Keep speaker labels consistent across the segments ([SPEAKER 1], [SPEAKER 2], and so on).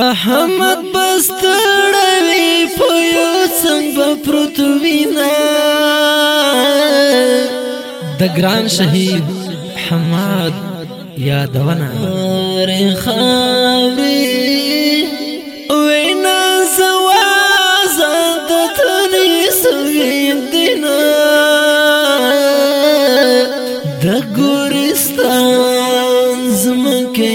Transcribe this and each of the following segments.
[SPEAKER 1] احمد بستړوي په یو څنګه پروت وینا د ګران شهید حماد یادونه رخاوي وینا زواز د تنې سویندنا د ګورستان زمکه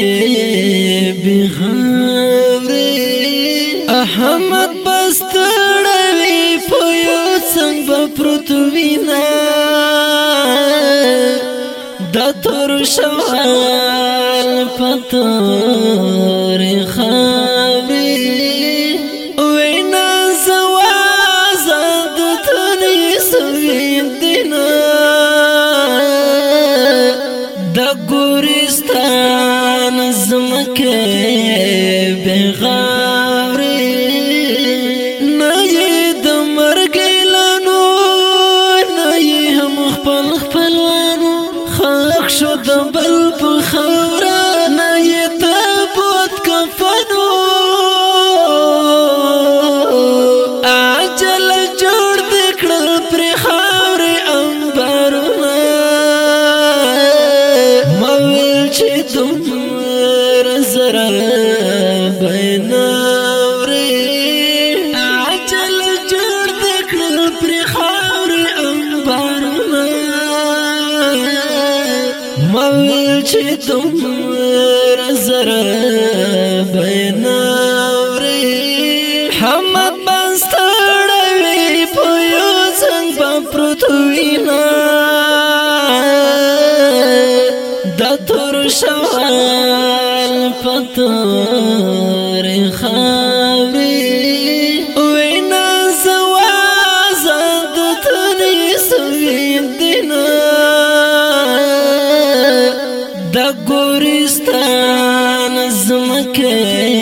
[SPEAKER 1] بغاوري احمد بستړوي په یو څنګه پروت وینا د تور شوال پتور خاوري وینا زواز د تنې سویندنا د ګورستان زمکه بغاوري نه یې د مرګ اعلانو نه یې هم خپل خپلوانو خلق شو د بل په خوره نه یې تابوت کفنو عجل جوړ د کړل پرې خاورې انبارونه مویل چې دومره زره بیناوري عجل جوړ د کړل پرې خاورې انبارونه مویل چې دومره زره بیناوري حمد بستړوي په یو څنګه پروت وینا د تور شوال پتور خاوري وینا زواز د تنې سویندنا د ګورستان زمکه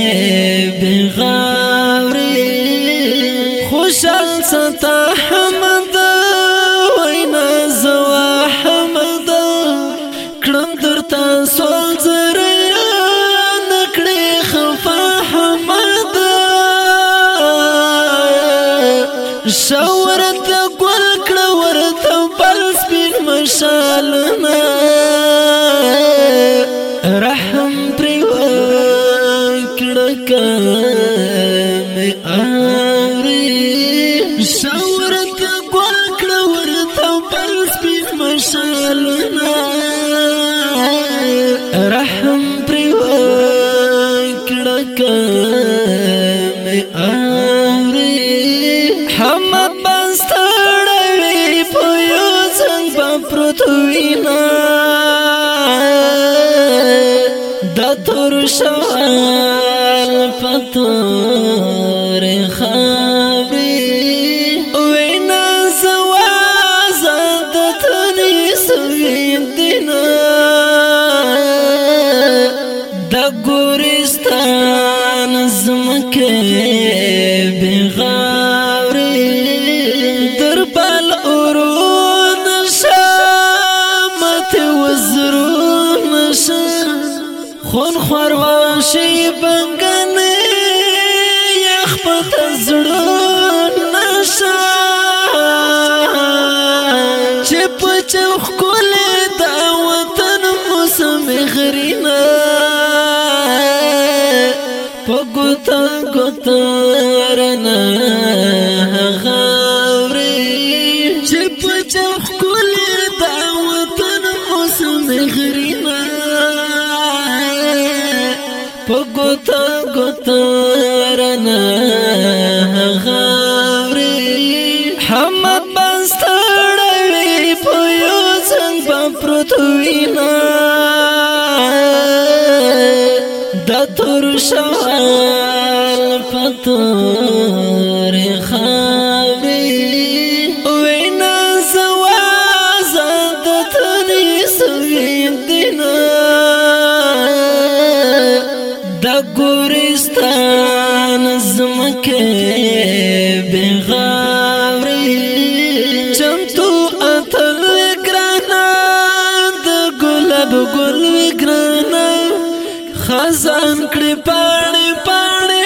[SPEAKER 1] بغاوري خوشال ستا حمد وینا زوا حمد کړم درته سوال زره نکړې خفا حمد شاورت ګل کړه ورته بل سپین مشالنا رحم پری وکړه کمه اوري شاورت ګل کړه ورته بل سپین مشالنا رحم پری وکړه کمه اوري حمد بستړوي په یو څنګه پروت وینا د تور شوال پتور خاوري وینا زواز د تنې سویندنا د ګورستان زمکه بغاوري دربال اورون شامت وزرون شام خون خورواشی بنگنه یخ پت زړه نشا چې پچخ کولې دا وطن موسم غرینا پګوتا ګوترنا غاوري چې پچخ کولې دا وطن موسم غرینا پګوتا ګوترنا غاوري حمد بستړوي په یو څنګه پروت وینا د تور شوال پتور خاوري وینا زواز د تنې سویندنا د ګورستان زمکه بغاوري چمتو اتل ګرانا د ګلاب ګل ګرانا خزان کړي پاڼې پاڼې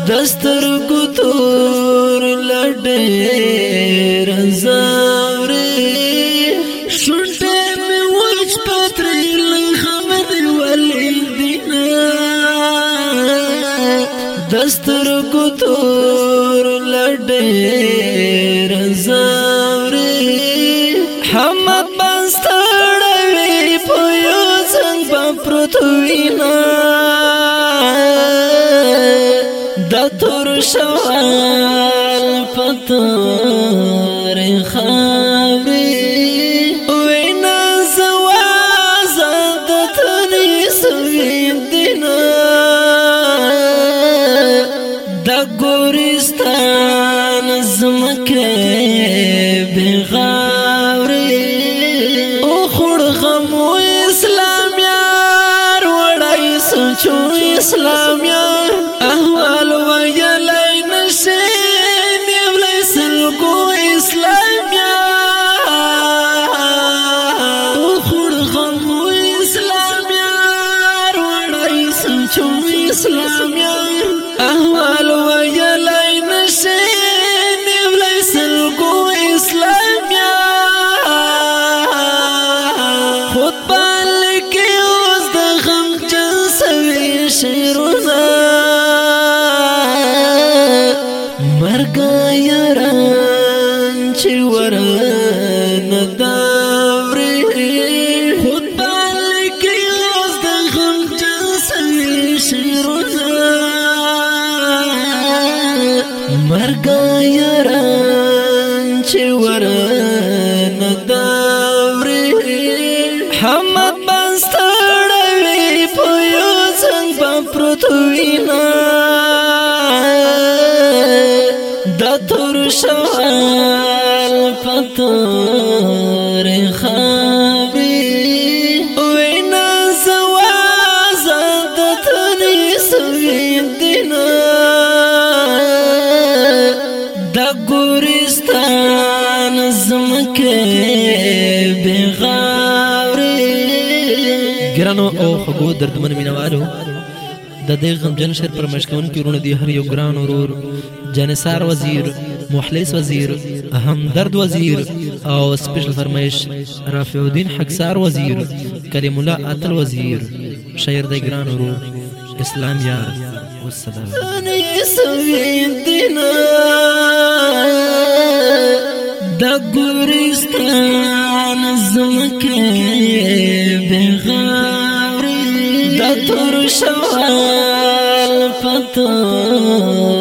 [SPEAKER 1] دستر گتور لڈیر زاوری شنٹے میں وچ پتریل خمد والدینا دستر گتور لڈیر زاوری حمد بستڑوی پویو زنگ بپرتوینا دا تور شوال پتور خاوری وینا زوازا دا تنی سوین دینا دا گورستان زمکے بغاوری او خور خمو اسلام یار وڑائی سوچو اسلام یار احوال ویلی نشین یولی سلکو اسلام یار او خور خمو اسلام یار وڑائی سوچو اسلام یار احوال ویلی نشین یولی سلکو اسلام یار خود بالکی اوز دا غم چن سوی شیرونا مرگا یاران چی ورن داوری خود بالکی اوز دا غم چن سوی شیرونا مرگا یاران چی ورن داوری حمد بستڑوی پویو زنگ بپرتوینا دا تور شوال پتور خاوری وینا زوازا دا تنی سوین دینا دا گورستان زمکے بغاوری گرانو او خبو دردمن مینوالو دا دې غمجن شعر پر مشکون کې ورونه دي هر یو ګران ورور جنسار وزیر مخلص وزیر همدرد وزیر او سپیشل فرمایش رافع الدین حقسار وزیر کریم الله اتل وزیر شاعر د ګران ورور اسلام یار والسلام دا ګورستان زمکه بغاوری دا تور شوال پتور